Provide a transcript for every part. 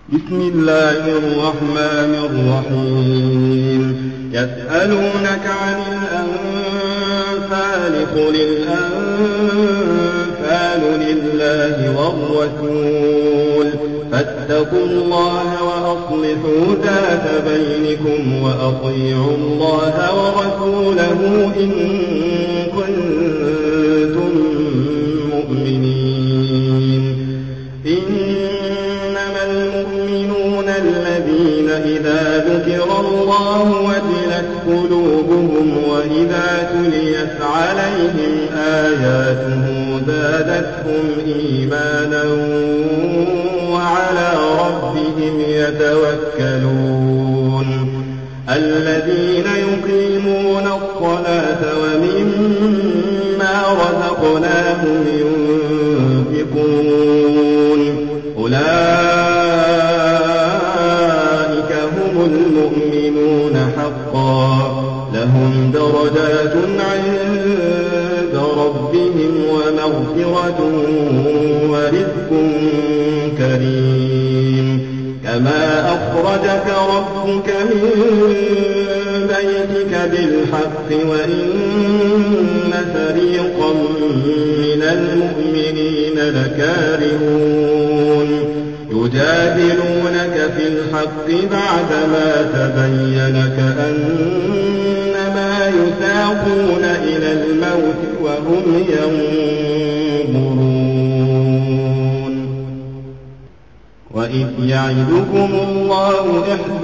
بسم الله الرحمن الرحيم. يسألونك عن الأنفال قل الأنفال لله والرسول فاتقوا الله وأصلحوا ذات بينكم وأطيعوا الله ورسوله إن كنتم مؤمنين. إنما المؤمنون الذين إذا ذكر الله وجلت قلوبهم وإذا تليت عليهم آياته زادتهم إيمانا وعلى ربهم يتوكلون. الذين يقيمون الصلاة ومما رزقناهم ينفقون أولئك هم المؤمنون حقا لهم درجات عند ربهم ومغفرة ورزق كريم. كما أخرجك ربك من بيتك بالحق وإن فريقا من المؤمنين لكارهون يجادلونك في الحق بعدما تبين كأنما يساقون إلى الموت وهم ينظرون. وإذ يعدكم الله إحدى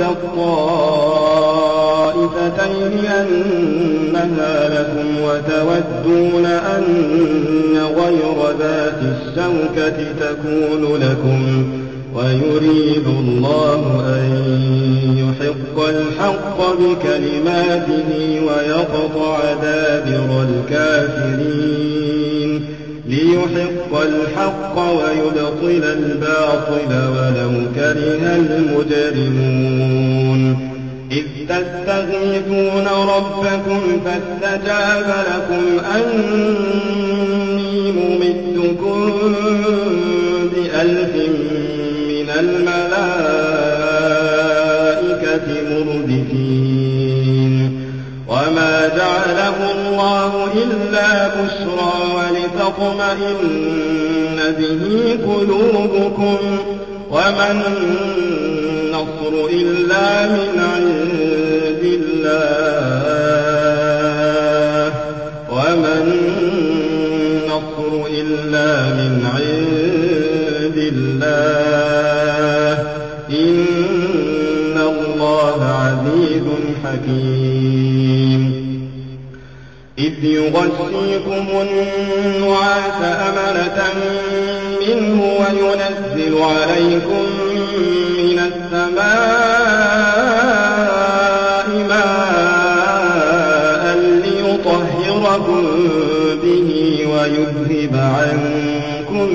الطائفتين أنها لكم وتودون أن غير ذات الشوكة تكون لكم ويريد الله أن يحق الحق بكلماته ويقطع دابر الكافرين ليحق الحق ويبطل الباطل ولو كره المجرمون. إذ تستغيثون ربكم فاستجاب لكم أني ممدكم ب1000 من الملائكة مردفين. وما جعله الله إلا بشرى ولتطمئن به قلوبكم وما النصر إلا من عند الله وما النصر إلا من عند الله إن الله عزيز حكيم. إذ يغشيكم النعاس أمنة منه وينزل عليكم من السماء ماء ليطهركم به ويذهب عنكم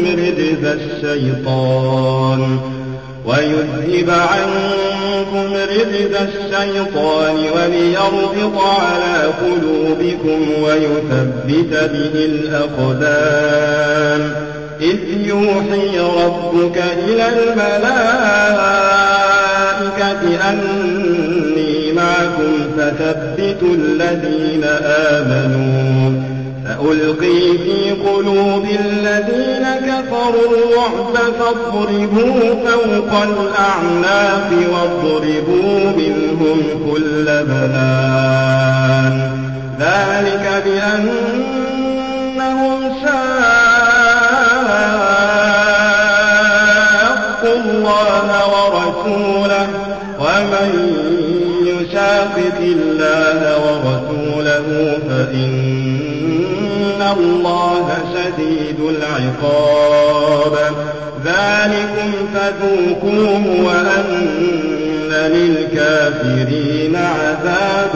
رجز الشيطان وليربط على قلوبكم ويثبت به الأقدام. إذ يوحي ربك إلى الملائكة أني معكم فثبتوا الذين آمنوا سألقي في قلوب الذين كفروا الرعب فاضربوا فوق الأعناق واضربوا منهم كل بنان. ذلك بأنهم شاقوا الله ورسوله ومن يشاقق الله ورسوله فإن الله شديد العقاب. ذلكم فذوقوه وأن للكافرين عذاب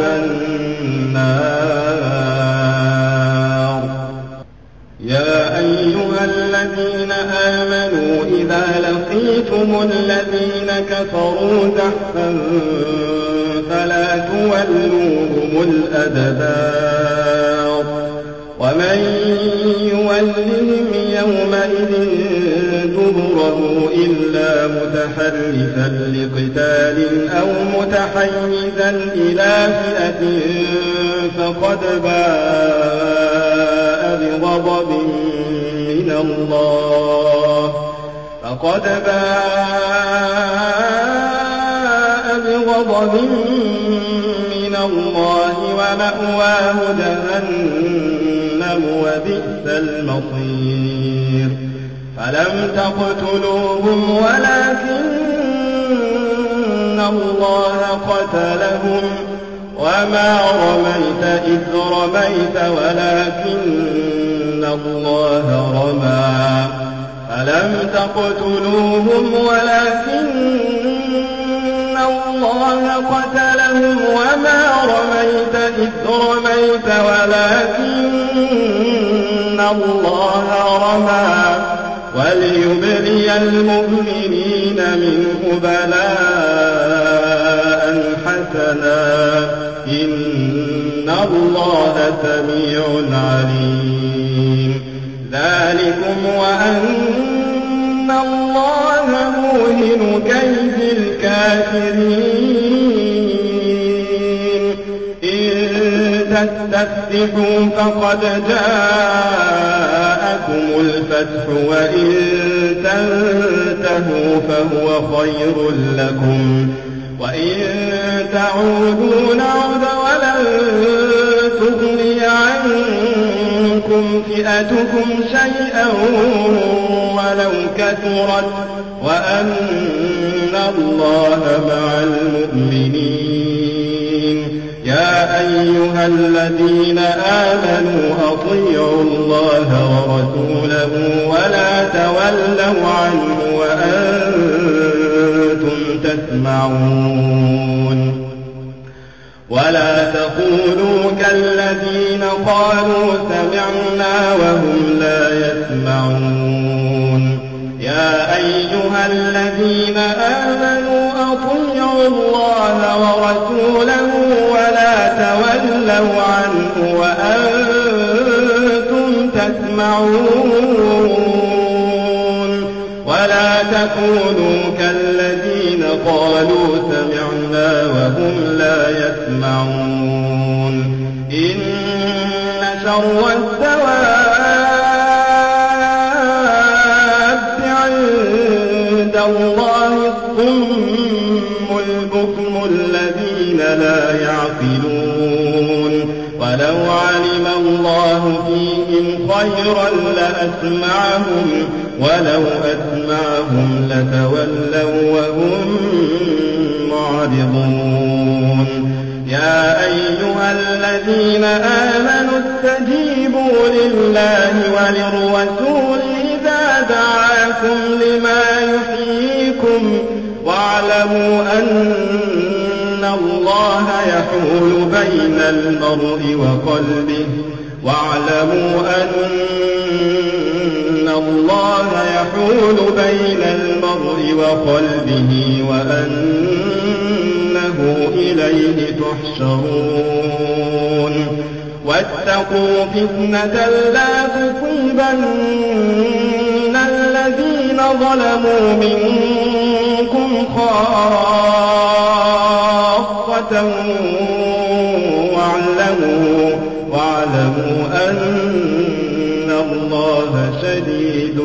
النار. يا أيها الذين آمنوا إذا لقيتم الذين كفروا زحفا فلا تولوهم الأدبار ومن يولهم يومئذ دبره إلا متحرفا لقتال أو متحيزا إلى فئة فقد باء بغضب من الله ومأواه جهنم وبئس المصير فلم تقتلوهم ولكن الله قتلهم وما رميت إذ رميت ولكن الله رمى فلم تقتلوهم ولكن الله قتلهم وما رميت إذ رميت ولكن الله رمى وليبلي المؤمنين منه بلاء حسنا إن الله سميع عليم ذلكم وأن الله موهن كيد الكافرين إن تستفتحوا فقد جاءكم الفتح وإن تنتهوا فهو خير لكم وإن تعودوا نعد ولن تغني عنكم فئتكم شيئا ولو كثرت وأن الله مع المؤمنين يا أيها الذين آمنوا أطيعوا الله ورسوله ولا تولوا عنه وأنتم تسمعون ولا تقولوا كالذين قالوا سمعنا وهم لا يسمعون يا أيها الذين آمنوا أطيعوا الله ورسوله ولا تولوا عنه وأنتم تسمعون ولا تكونوا كالذين قالوا سمعنا وهم لا يسمعون إن شر الدواب عند الله الصم البكم الذين لا يعقلون ولو علم الله فيهم خيرا لأسمعهم ولو أسمعهم لتولوا وهم معرضون يا أيها الذين آمنوا استجيبوا لله وللرسول إذا دعاكم لما يحييكم واعلموا أن الله يحول بين المرء وقلبه وأنه إليه تحشرون واتقوا فتنة لا تصيبن الذين ظلموا منكم خاصة واعلموا أن الله شديد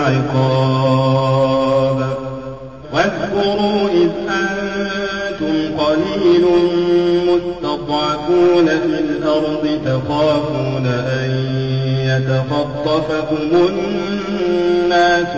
العقاب واذكروا إذ أنتم قليل مستضعفون في الأرض تخافون أن يتخطفكم الناس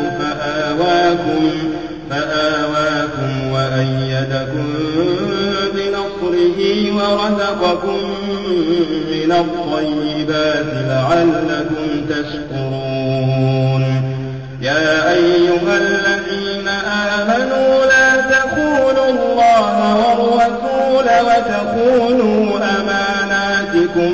فآواكم وأيدكم بنصره ورزقكم من الطيبات لعلكم تشكرون يا أيها الذين آمنوا لا تخونوا الله والرسول وتخونوا أماناتكم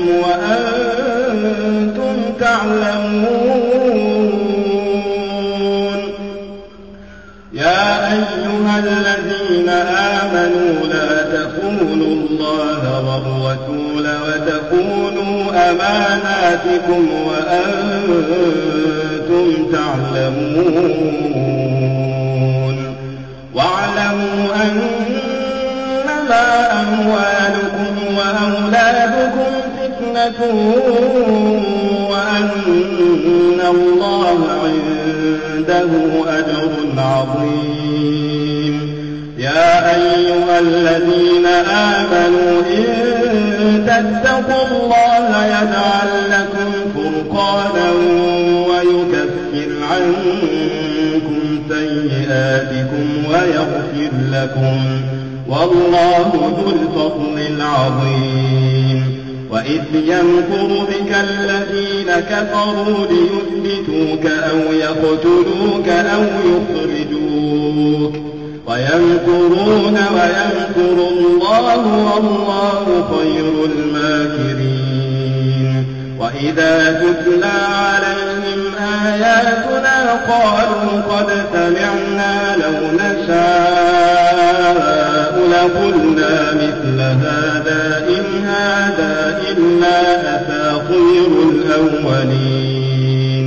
وأنتم تعلمون يا أيها الذين آمنوا لا تخونوا الله والرسول وتخونوا أماناتكم وأنتم تعلمون واعلموا أنما أموالكم وأولادكم فتنة وأن الله عنده أجر عظيم. يا أيها الذين آمنوا إن تتقوا الله يجعل لكم فرقانا ويكفر عنكم سيئاتكم ويغفر لكم والله ذو الفضل العظيم. وإذ يمكر بك الذين كفروا ليثبتوك أو يقتلوك أو يخرجوك ويمكرون ويمكر الله والله خير الماكرين. وإذا تتلى عليهم آياتنا قالوا قد سمعنا لو نشاء لقلنا مثل هذا إن هذا إلا أساطير الأولين.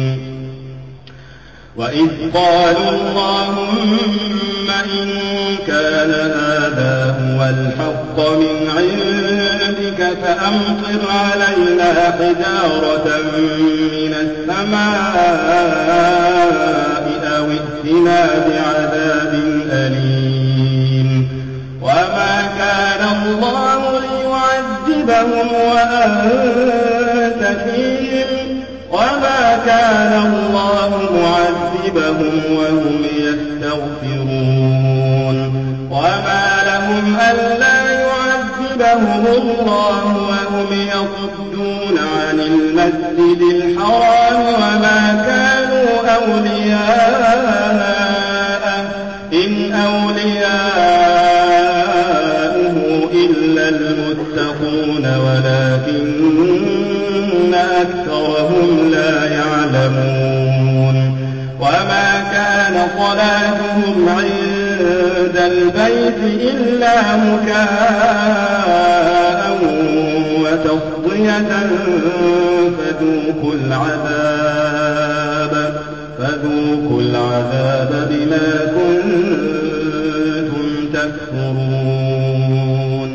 وإذ قالوا اللهم إن كان هذا هو الحق من عندك فأمطر علينا حجارة من السماء أو ائتنا بعذاب أليم. وما كان الله ليعذبهم وأنت فيهم وما كان الله معذبهم وهم يستغفرون. وما لهم ألا يعذبهم الله وهم يصدون عن المسجد الحرام وما كانوا أولياءه إن أولياؤه إلا المتقون ولكن أكثرهم لا يعلمون. وما كان صلاتهم عند البيت إلا مكاء وتصدية فذوقوا العذاب بما كنتم تكفرون.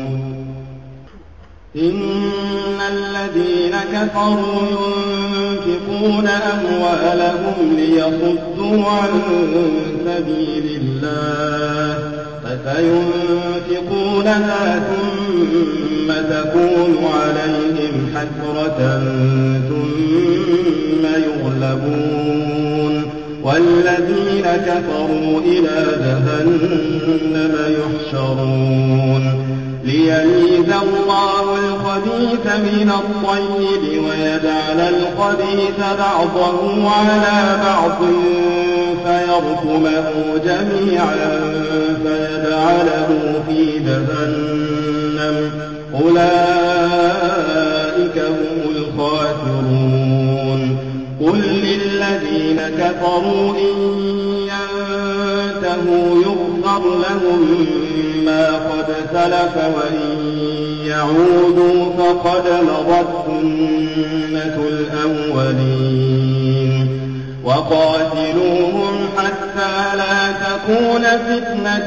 إن الذين كفروا ينفقون أموالهم ليصدوا عن سبيل الله فسينفقونها ثم تكون عليهم حسرة ثم يغلبون والذين كفروا إلى جهنم يحشرون. ليميز الله الخبيث من الطيب ويجعل الخبيث بعضه على بعض فيركمه جميعا فيجعله في جهنم أولئك هم الخاسرون. قل للذين كفروا إن ينتهوا يغفر لهم ما قد سلف وإن يعودوا فقد مضت سنة الأولين. وقاتلوهم حتى لا تكون فتنة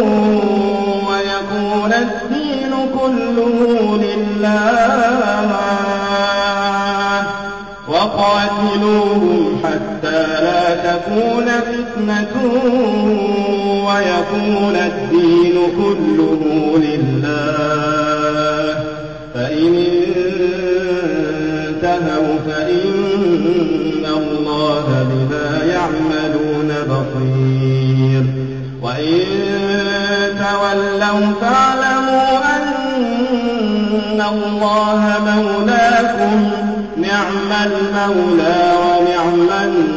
ويكون الدين كله لله. وقاتلوهم حتى لا تكون فتنة ويكون الدين كله لله. فإن انتهوا فإن الله بما يعملون بصير. وإن تولوا فاعلموا أن الله مولاكم نعم المولى ونعم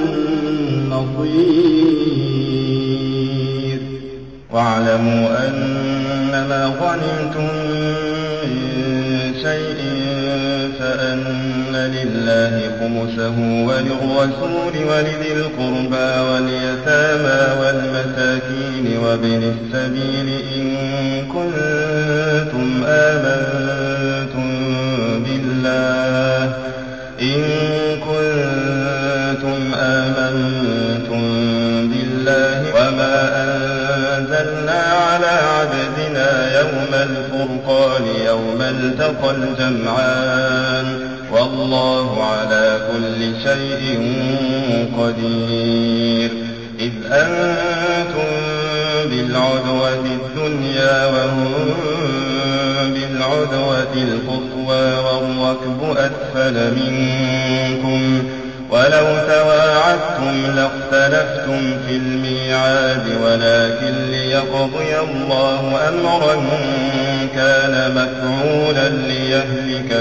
النصير. واعلموا أنما غنمتم من شيء فأن لله خمسه وللرسول ولذي القربى واليتامى والمساكين وابن السبيل إن كنتم آمنتم بالله وما أنزلنا على عبدنا يوم الفرقان يوم التقى الجمعان والله على كل شيء قدير إذ أنتم بالعدوة الدنيا وهم بالعدوة القصوى والركب أسفل منكم ولو تواعدتم لاختلفتم في الميعاد ولكن ليقضي الله أمرا كان مفعولا ليهلك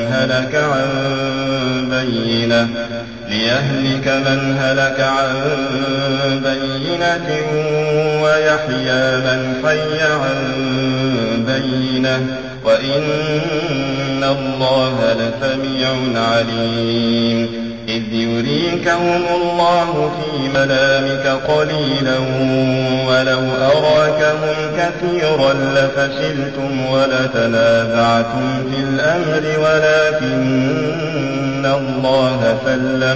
من هلك عن بينة ويحيى من حي عن بينة وإن الله لسميع عليم إذ يريكهم الله في منامك قليلا ولو أراكهم كثيرا لفشلتم ولتنازعتم في الأمر ولكن الله سلم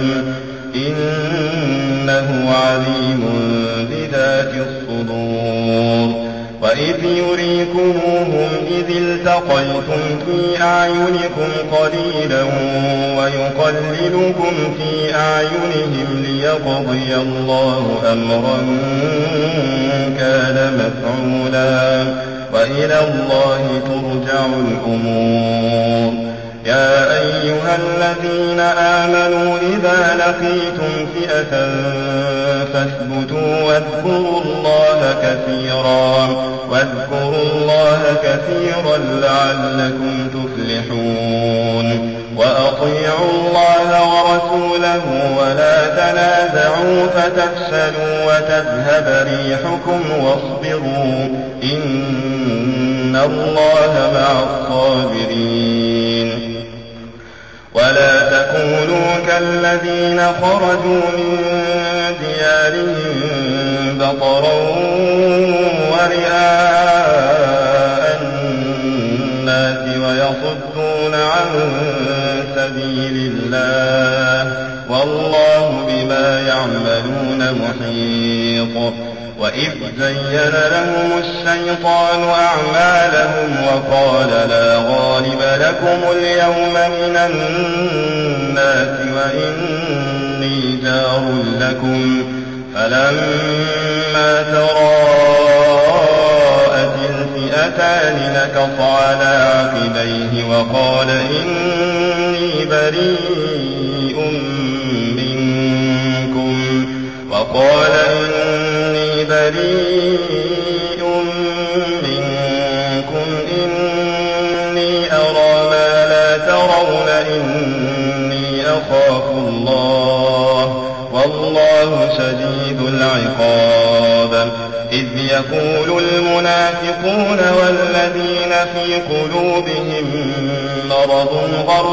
إنه عليم بذات الصدور وإذ يريكموهم إذ التقيتم في أعينكم قليلا ويقللكم في أعينهم ليقضي الله أمرا كان مفعولا وإلى الله ترجع الأمور يا أيها الذين آمنوا إذا لقيتم فئة فاثبتوا واذكروا الله كثيرا لعلكم تفلحون وأطيعوا الله ورسوله ولا تنازعوا فتفشلوا وتذهب ريحكم واصبروا إن الله مع الصابرين ولا تكونوا كالذين خرجوا من ديارهم بطرا ورئاء الناس ويصدون عن سبيل الله والله بما يعملون محيط وإذ زين لهم الشيطان أعمالهم وقال لا غالب لكم اليوم من الناس وإني جار لكم فلما تراءت الفئتان نكص على عقبيه وقال إني بريء منكم إني أرى ما لا ترون إني أخاف الله والله شديد العقاب إذ يقول المنافقون والذين في قلوبهم مرض غر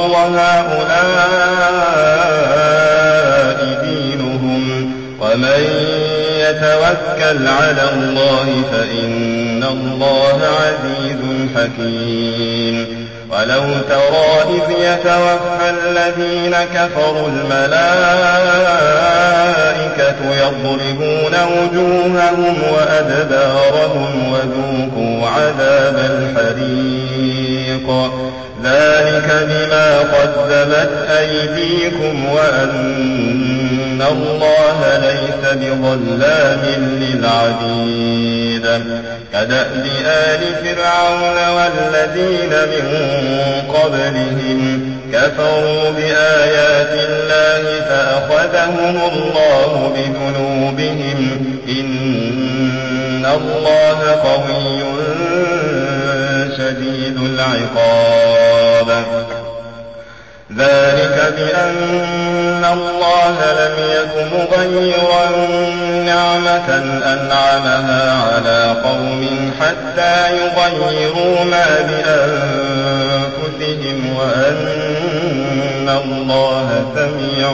هؤلاء دينهم ومن يتوكل على الله فإن الله عزيز حكيم ولو ترى إذ يتوفى الذين كفروا الملائكة يضربون وجوههم وأدبارهم وذوقوا عذاب الحريق ذلك بما قدمت أيديكم وأن الله ليس بظلام للعبيد كدأب آل فرعون والذين من قبلهم كفروا بآيات الله فأخذهم الله بذنوبهم إن الله قوي شديد العقاب ذلك بأن الله لم يك مغيرا نعمة أنعمها على قوم حتى يغيروا ما بأنفسهم أنفسهم وأن الله سميع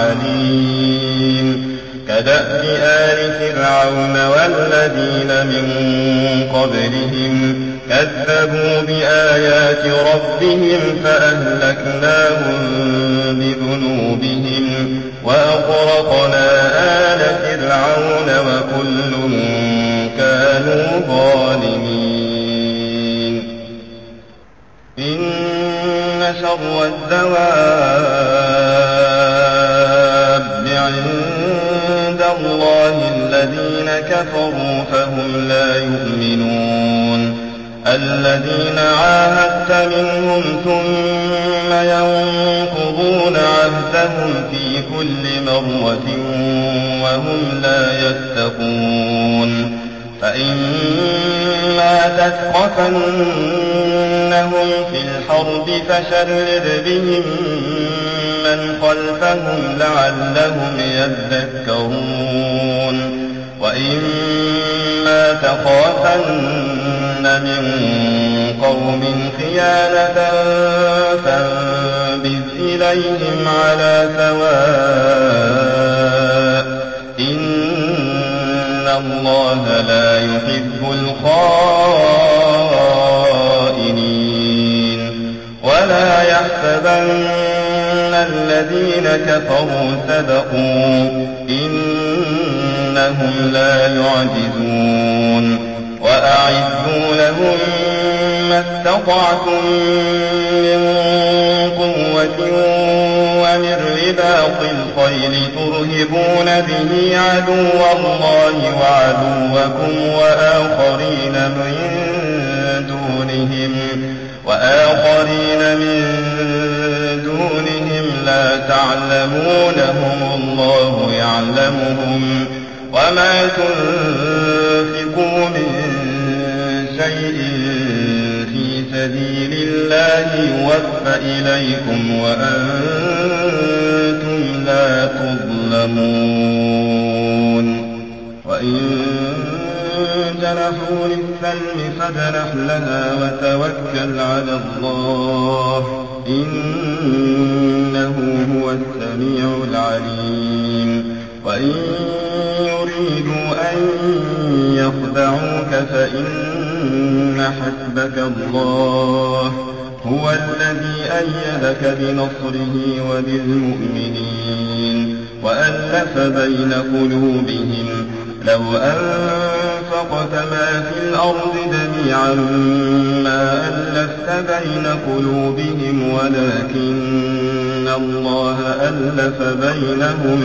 عليم. كدأب آل فرعون والذين من قبلهم كذبوا بآيات ربهم فأهلكناهم بذنوبهم وأغرقنا آل فرعون وكل كانوا ظالمين. إن شر الدواب عند الله الذين كفروا فهم لا يؤمنون. الذين عاهدت منهم ثم ينقضون عهدهم في كل مرة وهم لا يتقون. فإما تثقفنهم في الحرب فشرد بهم من خلفهم لعلهم يذكرون. وإما تخافن من قوم خيانة فانبذ إليهم على سواء إن الله لا يحب الخائنين. ولا يحسبن الذين كفروا سبقوا إنهم لا يعجزون. وأعدوا لهم ما استطعتم من قوة ومن رباط الخيل ترهبون به عدو الله وعدوكم وآخرين من دونهم لا تعلمونهم الله يعلمهم. وما تنفقوا من شيء في سبيل الله يوفى إليكم وأنتم لا تظلمون. وإن جنحوا للسلم فاجنح لها وتوكل على الله إنه هو السميع العليم. وإن يريدوا أن يخدعوك فإن حسبك الله هو الذي أيدك بنصره وبالمؤمنين وألف بين قلوبهم. لو أنفقت ما في الأرض جميعا ما ألفت بين قلوبهم ولكن الله ألف بينهم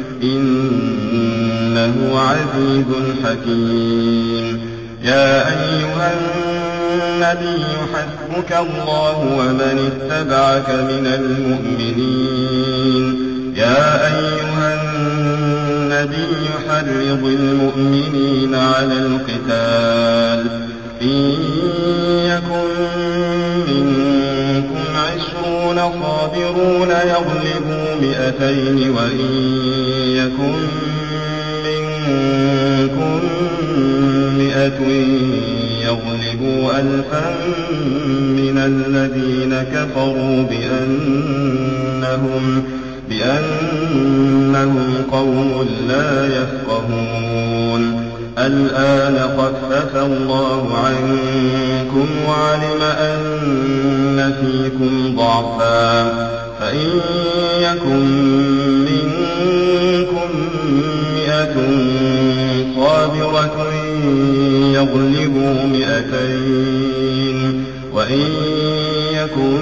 إنه عزيز حكيم. يا أيها النبي حسبك الله ومن اتبعك من المؤمنين. يا أيها النبي حرض المؤمنين على القتال. إن يكن منكم 20 صابرون يغلبوا 200 وإن يكن منكم 100 يغلبوا 1000 من الذين كفروا بأنهم قوم لا يفقهون. الآن خفف الله عنكم وعلم أن فيكم ضعفا فإن يكن منكم 100 صابرة يغلبوا 200 وإن يكن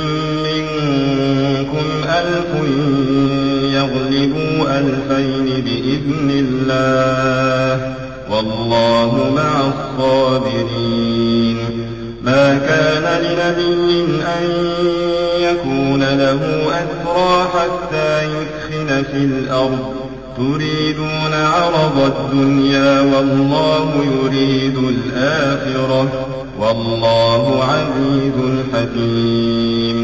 منكم 1000 يغلبوا 2000 بإذن الله والله مع الصابرين. ما كان لنبي أن يكون له أسرى حتى يثخن في الأرض تريدون عرض الدنيا والله يريد الآخرة والله عزيز حكيم.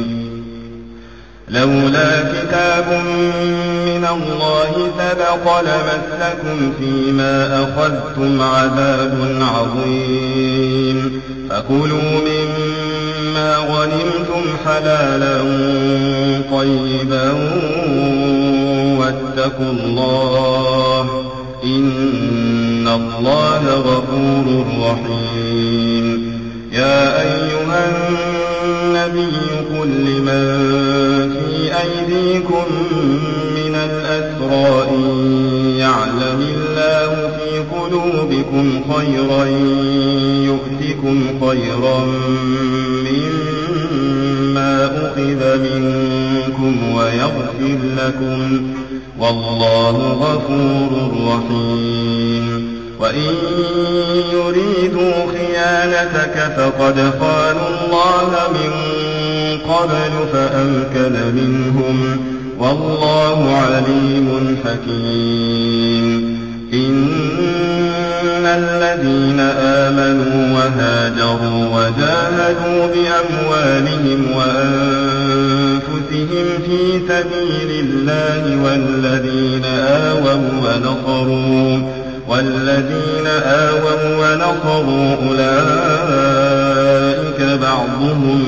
لولا كتاب من الله سبق لمسكم فيما أخذتم عذاب عظيم. فكلوا مما غنمتم حلالا طيبا واتقوا الله إن الله غفور رحيم. يا أيها النبي قل لمن في أيديكم من الأسرى إن يعلم الله في قلوبكم خيرا يؤتكم خيرا مما أخذ منكم ويغفر لكم والله غفور رحيم. وإن يريدوا خيانتك فقد خانوا الله من قبل فأمكن منهم والله عليم حكيم. إن الذين آمنوا وهاجروا وجاهدوا بأموالهم وأنفسهم في سبيل الله والذين آووا ونصروا أولئك بعضهم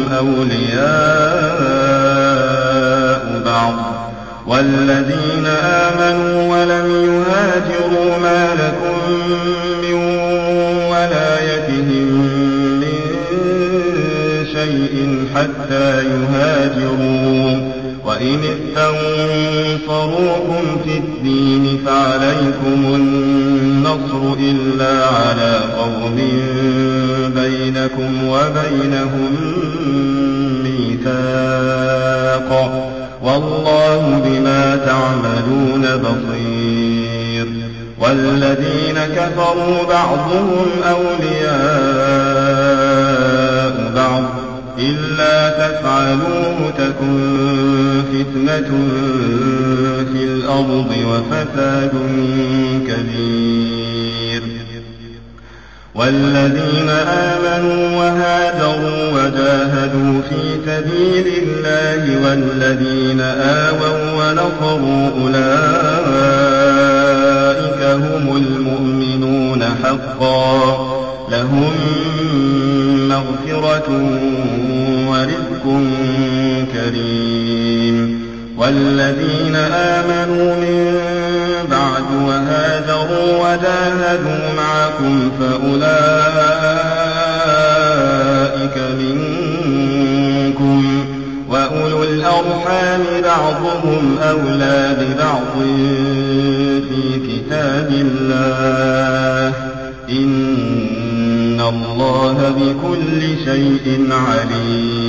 أولياء بعض والذين آمنوا ولم يهاجروا ما لكم من ولايتهم من شيء حتى يهاجروا وإن استنصروكم في الدين فعليكم النصر إلا على قوم بينكم وبينهم ميثاق والله بما تعملون بصير. والذين كفروا بعضهم أولياء بعض إلا تفعلوه تكن فتنة في الأرض وفساد كبير. والذين آمنوا وهاجروا وجاهدوا في سبيل الله والذين آووا ونصروا أولئك هم المؤمنون حقا لهم مغفرة ورزق كريم. والذين آمنوا من بعد وهاجروا وجاهدوا معكم فأولئك منكم وأولو الأرحام بعضهم أولى ببعض في كتاب الله إن الله بكل شيء عليم.